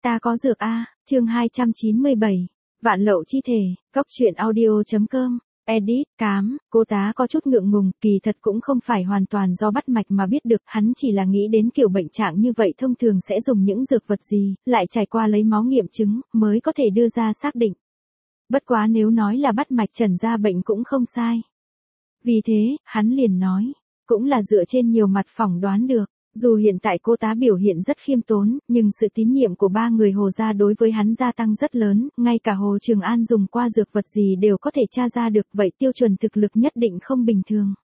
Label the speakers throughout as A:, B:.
A: Ta có dược a, chương 297. Vạn lậu chi thể, cóc truyện audio.com. Edit, cám, cô tá có chút ngượng ngùng, kỳ thật cũng không phải hoàn toàn do bắt mạch mà biết được, hắn chỉ là nghĩ đến kiểu bệnh trạng như vậy thông thường sẽ dùng những dược vật gì, lại trải qua lấy máu nghiệm chứng, mới có thể đưa ra xác định. Bất quá nếu nói là bắt mạch trần ra bệnh cũng không sai. Vì thế, hắn liền nói, cũng là dựa trên nhiều mặt phỏng đoán được. Dù hiện tại cô tá biểu hiện rất khiêm tốn, nhưng sự tín nhiệm của ba người Hồ gia đối với hắn gia tăng rất lớn, ngay cả Hồ Trường An dùng qua dược vật gì đều có thể tra ra được, vậy tiêu chuẩn thực lực nhất định không bình thường.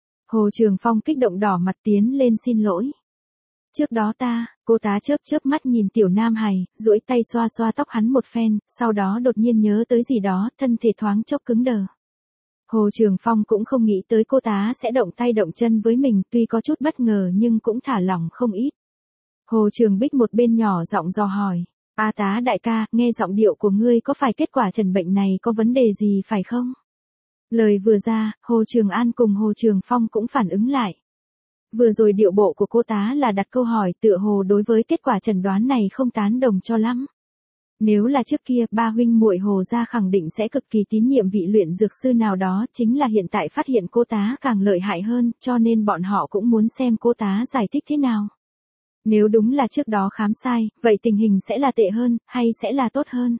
A: Hồ Trường Phong kích động đỏ mặt tiến lên xin lỗi. Trước đó cô tá chớp mắt nhìn Tiểu Nam Hải, duỗi tay xoa xoa tóc hắn một phen, sau đó đột nhiên nhớ tới gì đó, thân thể thoáng chốc cứng đờ. Hồ Trường Phong cũng không nghĩ tới cô tá sẽ động tay động chân với mình, tuy có chút bất ngờ nhưng cũng thả lỏng không ít. Hồ Trường Bích một bên nhỏ giọng dò hỏi, A tá đại ca, nghe giọng điệu của ngươi có phải kết quả trần bệnh này có vấn đề gì phải không? Lời vừa ra, Hồ Trường An cùng Hồ Trường Phong cũng phản ứng lại. Vừa rồi điệu bộ của cô tá là đặt câu hỏi tựa hồ đối với kết quả chẩn đoán này không tán đồng cho lắm. Nếu là trước kia, ba huynh muội Hồ gia khẳng định sẽ cực kỳ tín nhiệm vị luyện dược sư nào đó, chính là hiện tại phát hiện cô tá càng lợi hại hơn, cho nên bọn họ cũng muốn xem cô tá giải thích thế nào. Nếu đúng là trước đó khám sai, vậy tình hình sẽ là tệ hơn, hay sẽ là tốt hơn?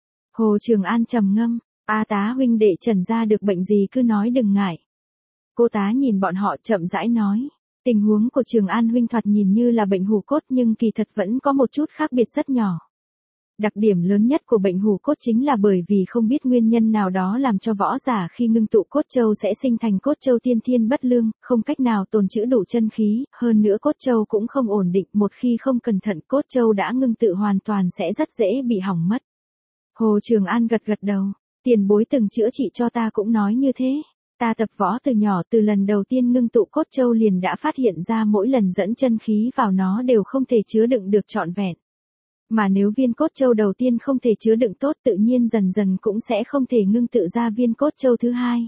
A: Hồ Trường An trầm ngâm, A tá huynh đệ trần ra được bệnh gì cứ nói đừng ngại. Cô tá nhìn bọn họ chậm rãi nói, tình huống của Trường An huynh thoạt nhìn như là bệnh hủ cốt nhưng kỳ thật vẫn có một chút khác biệt rất nhỏ. Đặc điểm lớn nhất của bệnh hủ cốt chính là bởi vì không biết nguyên nhân nào đó làm cho võ giả khi ngưng tụ cốt châu sẽ sinh thành cốt châu tiên thiên bất lương, không cách nào tồn trữ đủ chân khí, hơn nữa cốt châu cũng không ổn định, một khi không cẩn thận cốt châu đã ngưng tụ hoàn toàn sẽ rất dễ bị hỏng mất. Hồ Trường An gật đầu, tiền bối từng chữa trị cho ta cũng nói như thế. Ta tập võ từ nhỏ, từ lần đầu tiên ngưng tụ cốt châu liền đã phát hiện ra mỗi lần dẫn chân khí vào nó đều không thể chứa đựng được trọn vẹn. Mà nếu viên cốt châu đầu tiên không thể chứa đựng tốt tự nhiên dần dần cũng sẽ không thể ngưng tụ ra viên cốt châu thứ hai.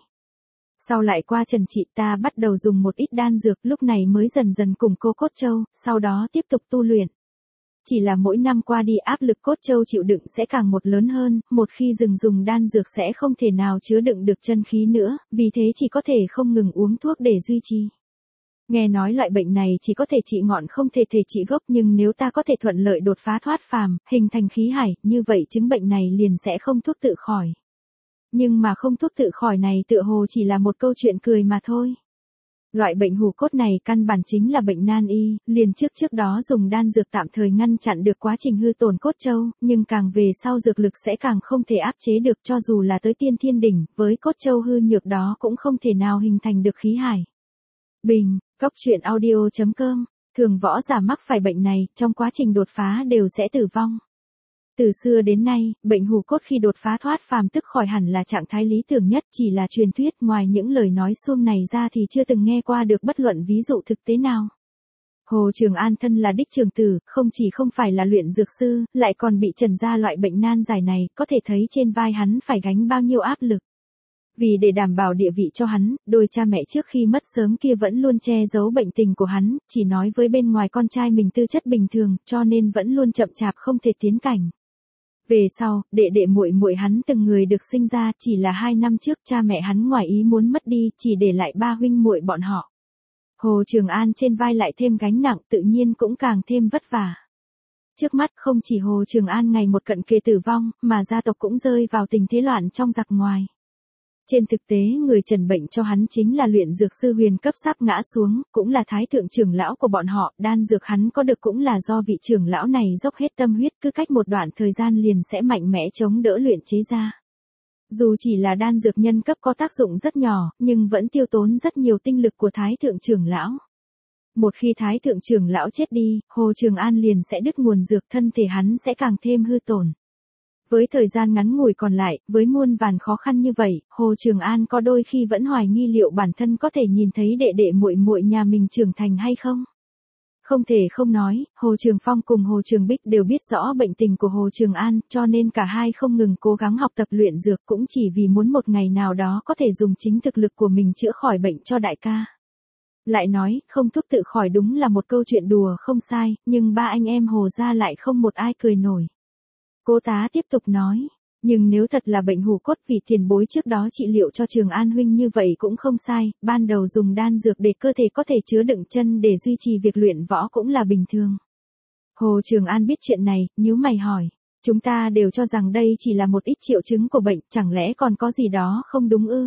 A: Sau lại qua trần trị ta bắt đầu dùng một ít đan dược, lúc này mới dần dần củng cố cốt châu, sau đó tiếp tục tu luyện. Chỉ là mỗi năm qua đi áp lực cốt châu chịu đựng sẽ càng một lớn hơn, một khi dừng dùng đan dược sẽ không thể nào chứa đựng được chân khí nữa, vì thế chỉ có thể không ngừng uống thuốc để duy trì. Nghe nói loại bệnh này chỉ có thể trị ngọn không thể trị gốc, nhưng nếu ta có thể thuận lợi đột phá thoát phàm, hình thành khí hải, như vậy chứng bệnh này liền sẽ không thuốc tự khỏi. Nhưng mà không thuốc tự khỏi này tựa hồ chỉ là một câu chuyện cười mà thôi. Loại bệnh hủ cốt này căn bản chính là bệnh nan y, liền trước đó dùng đan dược tạm thời ngăn chặn được quá trình hư tổn cốt châu, nhưng càng về sau dược lực sẽ càng không thể áp chế được, cho dù là tới tiên thiên đỉnh, với cốt châu hư nhược đó cũng không thể nào hình thành được khí hải. Bình, cóc truyện audio.com, thường võ giả mắc phải bệnh này, trong quá trình đột phá đều sẽ tử vong. Từ xưa đến nay, bệnh hủ cốt khi đột phá thoát phàm tức khỏi hẳn là trạng thái lý tưởng nhất, chỉ là truyền thuyết, ngoài những lời nói suông này ra thì chưa từng nghe qua được bất luận ví dụ thực tế nào. Hồ Trường An thân là đích trường tử, không chỉ không phải là luyện dược sư, lại còn bị trần ra loại bệnh nan giải này, có thể thấy trên vai hắn phải gánh bao nhiêu áp lực. Vì để đảm bảo địa vị cho hắn, đôi cha mẹ trước khi mất sớm kia vẫn luôn che giấu bệnh tình của hắn, chỉ nói với bên ngoài con trai mình tư chất bình thường, cho nên vẫn luôn chậm chạp không thể tiến cảnh. Về sau, đệ muội muội hắn từng người được sinh ra, chỉ là 2 năm trước cha mẹ hắn ngoài ý muốn mất đi, chỉ để lại 3 huynh muội bọn họ. Hồ Trường An trên vai lại thêm gánh nặng, tự nhiên cũng càng thêm vất vả. Trước mắt không chỉ Hồ Trường An ngày một cận kề tử vong, mà gia tộc cũng rơi vào tình thế loạn trong giặc ngoài. Trên thực tế người trần bệnh cho hắn chính là luyện dược sư huyền cấp sắp ngã xuống, cũng là thái thượng trưởng lão của bọn họ, đan dược hắn có được cũng là do vị trưởng lão này dốc hết tâm huyết, cứ cách một đoạn thời gian liền sẽ mạnh mẽ chống đỡ luyện chế ra. Dù chỉ là đan dược nhân cấp có tác dụng rất nhỏ, nhưng vẫn tiêu tốn rất nhiều tinh lực của thái thượng trưởng lão. Một khi thái thượng trưởng lão chết đi, Hồ Trường An liền sẽ đứt nguồn dược, thân thể hắn sẽ càng thêm hư tổn. Với thời gian ngắn ngủi còn lại, với muôn vàn khó khăn như vậy, Hồ Trường An có đôi khi vẫn hoài nghi liệu bản thân có thể nhìn thấy đệ muội muội nhà mình trưởng thành hay không. Không thể không nói, Hồ Trường Phong cùng Hồ Trường Bích đều biết rõ bệnh tình của Hồ Trường An, cho nên cả hai không ngừng cố gắng học tập luyện dược, cũng chỉ vì muốn một ngày nào đó có thể dùng chính thực lực của mình chữa khỏi bệnh cho đại ca. Lại nói, không thuốc tự khỏi đúng là một câu chuyện đùa không sai, nhưng ba anh em Hồ gia lại không một ai cười nổi. Cô tá tiếp tục nói. Nhưng nếu thật là bệnh hủ cốt vì tiền bối trước đó trị liệu cho Trường An huynh như vậy cũng không sai, ban đầu dùng đan dược để cơ thể có thể chứa đựng chân để duy trì việc luyện võ cũng là bình thường. Hồ Trường An biết chuyện này, nhíu mày hỏi. Chúng ta đều cho rằng đây chỉ là một ít triệu chứng của bệnh, chẳng lẽ còn có gì đó không đúng ư?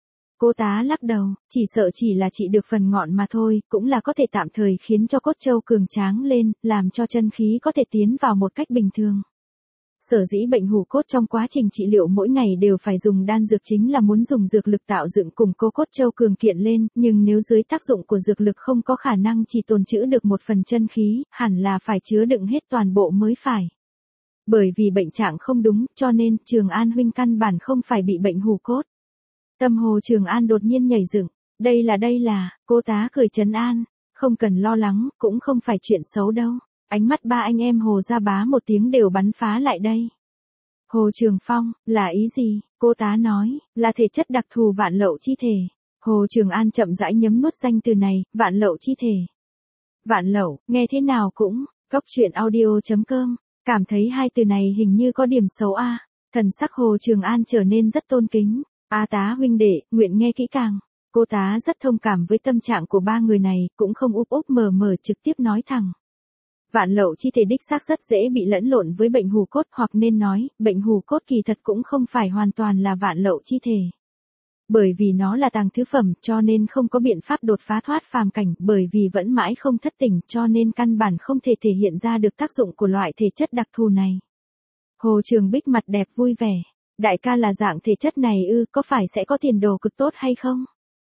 A: Cô tá lắc đầu, chỉ sợ chỉ là trị được phần ngọn mà thôi, cũng là có thể tạm thời khiến cho cốt châu cường tráng lên, làm cho chân khí có thể tiến vào một cách bình thường. Sở dĩ bệnh hủ cốt trong quá trình trị liệu mỗi ngày đều phải dùng đan dược chính là muốn dùng dược lực tạo dựng củng cố cốt châu cường kiện lên, nhưng nếu dưới tác dụng của dược lực không có khả năng chỉ tồn trữ được một phần chân khí, hẳn là phải chứa đựng hết toàn bộ mới phải. Bởi vì bệnh trạng không đúng, cho nên Trường An huynh căn bản không phải bị bệnh hủ cốt. Tâm Hồ Trường An đột nhiên nhảy dựng, đây là, cô tá cười trấn an, không cần lo lắng, cũng không phải chuyện xấu đâu. Ánh mắt ba anh em Hồ gia bá một tiếng đều bắn phá lại đây. Hồ Trường Phong, là ý gì? Cô tá nói, là thể chất đặc thù vạn lậu chi thể. Hồ Trường An chậm rãi nhấm nuốt danh từ này, vạn lậu chi thể. Vạn lậu, nghe thế nào cũng, Cốc Truyện Audio.com, cảm thấy hai từ này hình như có điểm xấu a. Thần sắc Hồ Trường An trở nên rất tôn kính. A tá huynh đệ, nguyện nghe kỹ càng. Cô tá rất thông cảm với tâm trạng của ba người này, cũng không úp úp mờ mờ trực tiếp nói thẳng. Vạn lậu chi thể đích xác rất dễ bị lẫn lộn với bệnh hủ cốt, hoặc nên nói, bệnh hủ cốt kỳ thật cũng không phải hoàn toàn là vạn lậu chi thể. Bởi vì nó là tàng thứ phẩm, cho nên không có biện pháp đột phá thoát phàm cảnh, bởi vì vẫn mãi không thất tỉnh, cho nên căn bản không thể thể hiện ra được tác dụng của loại thể chất đặc thù này. Hồ Trường Bích mặt đẹp vui vẻ. Đại ca là dạng thể chất này ư, có phải sẽ có tiền đồ cực tốt hay không?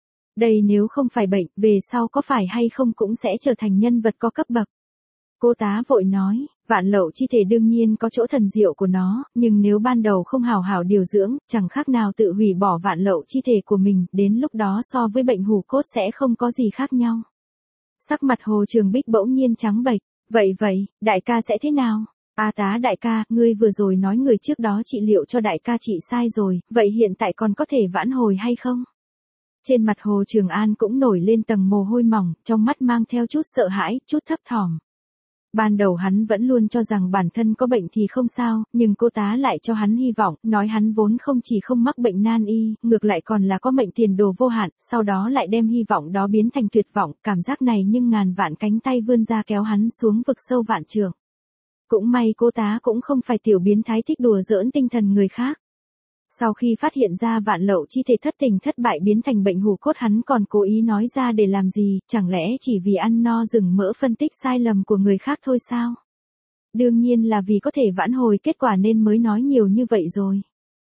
A: Đây nếu không phải bệnh, về sau có phải hay không cũng sẽ trở thành nhân vật có cấp bậc. Cô tá vội nói, vạn lậu chi thể đương nhiên có chỗ thần diệu của nó, nhưng nếu ban đầu không hào hảo điều dưỡng, chẳng khác nào tự hủy bỏ vạn lậu chi thể của mình, đến lúc đó so với bệnh hủ cốt sẽ không có gì khác nhau. Sắc mặt Hồ Trường Bích bỗng nhiên trắng bệch, vậy, đại ca sẽ thế nào? A tá đại ca, ngươi vừa rồi nói người trước đó trị liệu cho đại ca trị sai rồi, vậy hiện tại còn có thể vãn hồi hay không? Trên mặt Hồ Trường An cũng nổi lên tầng mồ hôi mỏng, trong mắt mang theo chút sợ hãi, chút thấp thỏm. Ban đầu hắn vẫn luôn cho rằng bản thân có bệnh thì không sao, nhưng cô tá lại cho hắn hy vọng, nói hắn vốn không chỉ không mắc bệnh nan y, ngược lại còn là có mệnh tiền đồ vô hạn, sau đó lại đem hy vọng đó biến thành tuyệt vọng, cảm giác này nhưng ngàn vạn cánh tay vươn ra kéo hắn xuống vực sâu vạn trượng. Cũng may cô tá cũng không phải tiểu biến thái thích đùa giỡn tinh thần người khác. Sau khi phát hiện ra vạn lậu chi thể thất tình thất bại biến thành bệnh hủ cốt, hắn còn cố ý nói ra để làm gì, chẳng lẽ chỉ vì ăn no rừng mỡ phân tích sai lầm của người khác thôi sao? Đương nhiên là vì có thể vãn hồi kết quả nên mới nói nhiều như vậy rồi.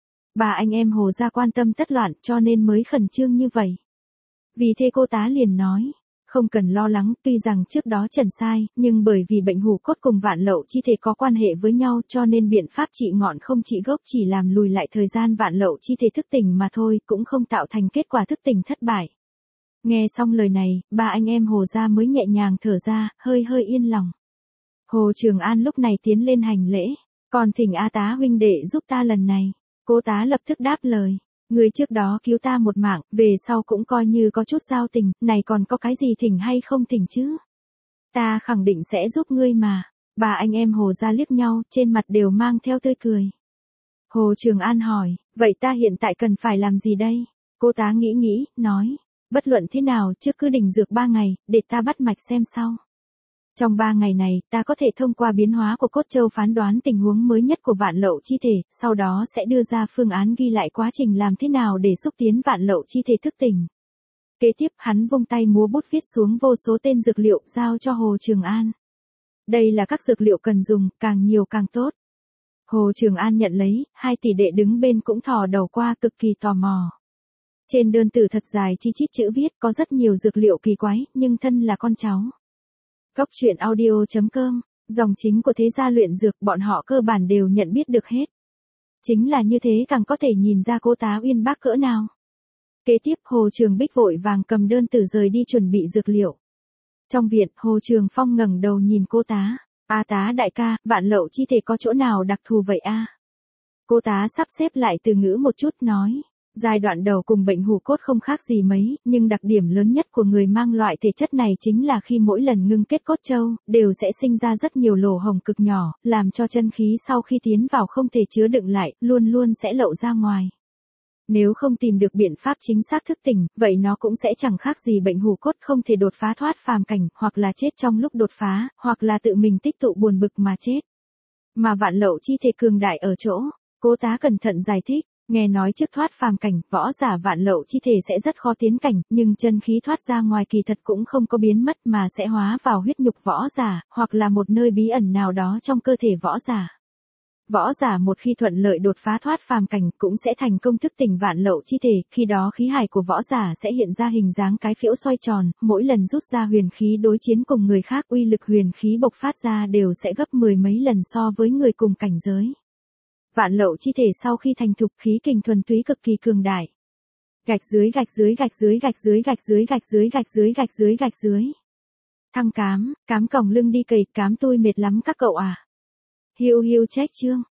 A: Bà anh em Hồ gia quan tâm tất loạn cho nên mới khẩn trương như vậy. Vì thế cô tá liền nói. Không cần lo lắng, tuy rằng trước đó trần sai, nhưng bởi vì bệnh hủ cốt cùng vạn lậu chi thể có quan hệ với nhau cho nên biện pháp trị ngọn không trị gốc, chỉ làm lùi lại thời gian vạn lậu chi thể thức tỉnh mà thôi, cũng không tạo thành kết quả thức tỉnh thất bại. Nghe xong lời này, ba anh em Hồ gia mới nhẹ nhàng thở ra, hơi yên lòng. Hồ Trường An lúc này tiến lên hành lễ, còn thỉnh A tá huynh đệ giúp ta lần này. Cô tá lập tức đáp lời. Người trước đó cứu ta một mạng, về sau cũng coi như có chút giao tình, này còn có cái gì thỉnh hay không thỉnh chứ? Ta khẳng định sẽ giúp ngươi mà. Ba anh em Hồ gia liếc nhau, trên mặt đều mang theo tươi cười. Hồ Trường An hỏi, vậy ta hiện tại cần phải làm gì đây? Cô tá nghĩ, nói, bất luận thế nào, trước cứ đỉnh dược 3 ngày, để ta bắt mạch xem sau. Trong 3 ngày này, ta có thể thông qua biến hóa của cốt châu phán đoán tình huống mới nhất của vạn lậu chi thể, sau đó sẽ đưa ra phương án ghi lại quá trình làm thế nào để xúc tiến vạn lậu chi thể thức tỉnh. Kế tiếp hắn vung tay múa bút viết xuống vô số tên dược liệu giao cho Hồ Trường An. Đây là các dược liệu cần dùng, càng nhiều càng tốt. Hồ Trường An nhận lấy, hai tỷ đệ đứng bên cũng thò đầu qua cực kỳ tò mò. Trên đơn tử thật dài chi chít chữ viết có rất nhiều dược liệu kỳ quái, nhưng thân là con cháu. Cốc Truyện Audio.com, dòng chính của thế gia luyện dược bọn họ cơ bản đều nhận biết được hết. Chính là như thế càng có thể nhìn ra cô tá uyên bác cỡ nào. Kế tiếp Hồ Trường Bích vội vàng cầm đơn tử rời đi chuẩn bị dược liệu. Trong viện, Hồ Trường Phong ngẩng đầu nhìn cô tá. A tá đại ca, vạn lậu chi thể có chỗ nào đặc thù vậy a? Cô tá sắp xếp lại từ ngữ một chút nói. Giai đoạn đầu cùng bệnh hủ cốt không khác gì mấy, nhưng đặc điểm lớn nhất của người mang loại thể chất này chính là khi mỗi lần ngưng kết cốt châu, đều sẽ sinh ra rất nhiều lỗ hổng cực nhỏ, làm cho chân khí sau khi tiến vào không thể chứa đựng lại, luôn luôn sẽ lộ ra ngoài. Nếu không tìm được biện pháp chính xác thức tỉnh, vậy nó cũng sẽ chẳng khác gì bệnh hủ cốt không thể đột phá thoát phàm cảnh, hoặc là chết trong lúc đột phá, hoặc là tự mình tích tụ buồn bực mà chết. Mà vạn lậu chi thể cường đại ở chỗ, Cố Tá cẩn thận giải thích, nghe nói trước thoát phàm cảnh, võ giả vạn lậu chi thể sẽ rất khó tiến cảnh, nhưng chân khí thoát ra ngoài kỳ thật cũng không có biến mất mà sẽ hóa vào huyết nhục võ giả, hoặc là một nơi bí ẩn nào đó trong cơ thể võ giả. Võ giả một khi thuận lợi đột phá thoát phàm cảnh cũng sẽ thành công thức tỉnh vạn lậu chi thể, khi đó khí hải của võ giả sẽ hiện ra hình dáng cái phễu xoay tròn, mỗi lần rút ra huyền khí đối chiến cùng người khác uy lực huyền khí bộc phát ra đều sẽ gấp 10 mấy lần so với người cùng cảnh giới. Vạn lậu chi thể sau khi thành thục khí kình thuần túy cực kỳ cường đại. Gạch dưới gạch dưới gạch dưới gạch dưới gạch dưới gạch dưới gạch dưới gạch dưới gạch dưới. Thăng cám, cám còng lưng đi cày, cám tôi mệt lắm các cậu à. Hiu hiu trách chương.